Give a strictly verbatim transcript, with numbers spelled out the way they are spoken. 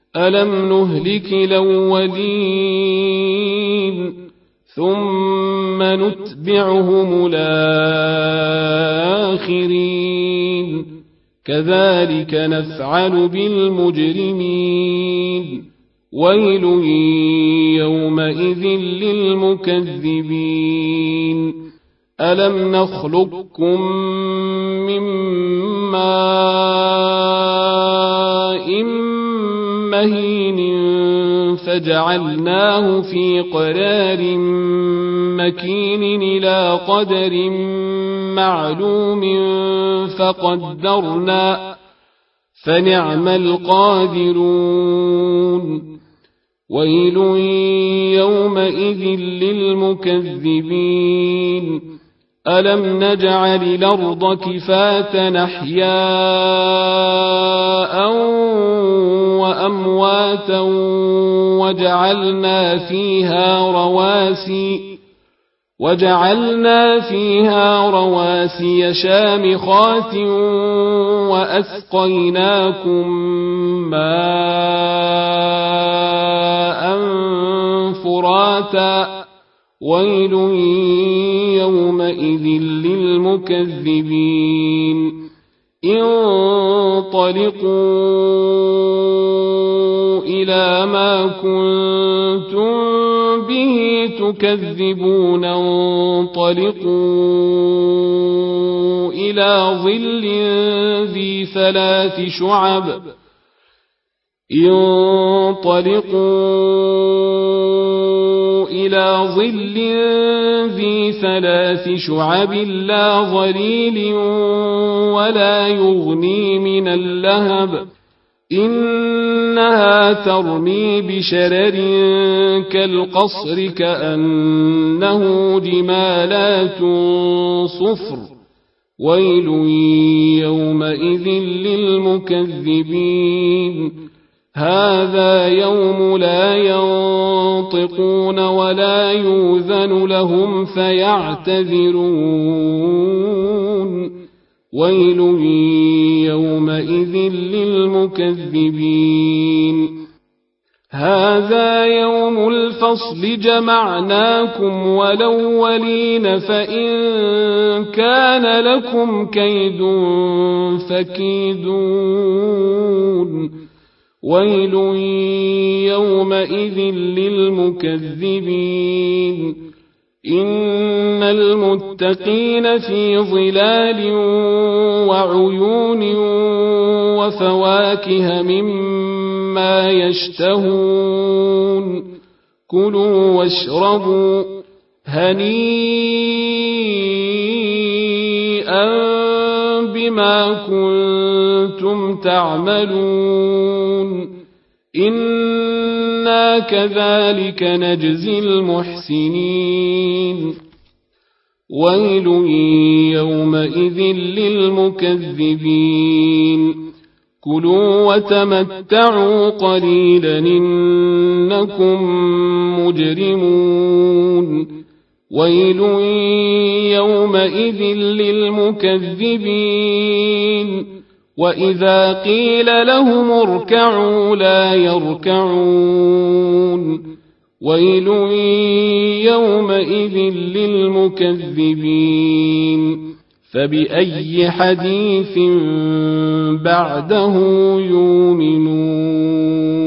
ألم نهلك الأولين ثم نتبعهم الآخرين كذلك نفعل بالمجرمين ويل يومئذ للمكذبين ألم نخلقكم من ماء مهين فجعلناه في قرار مكين إلى قدر معلوم فقدرنا فنعم القادرون ويل يومئذ للمكذبين ألم نجعل الأرض كفاة أحياء وأمواتا وجعلنا فيها رواسي وجعلنا فيها رواسي شامخات وأسقيناكم ماء فراتا ويل يومئذ للمكذبين انطلقوا إلى ما كنتم به تكذبون انطلقوا إلى ظل ذي ثلاث شعب انطلقوا إلى ظل ذي ثلاث شعب لا ظليل ولا يغني من اللهب إنها ترمي بشرر كالقصر كأنه جمالات صفر ويل يومئذ للمكذبين هذا يوم لا ينطقون ولا يؤذن لهم فيعتذرون ويل يومئذ للمكذبين هذا يوم الفصل جمعناكم والأولين فإن كان لكم كيد فكيدون ويل يومئذ للمكذبين إن المتقين في ظلال وعيون وفواكه مما يشتهون كلوا واشربوا هنيئا بما كنتم تعملون إنا كذلك نجزي المحسنين ويل يومئذ للمكذبين كلوا وتمتعوا قليلا إنكم مجرمون ويل يومئذ للمكذبين وإذا قيل لهم اركعوا لا يركعون ويل يومئذ للمكذبين فبأي حديث بعده يؤمنون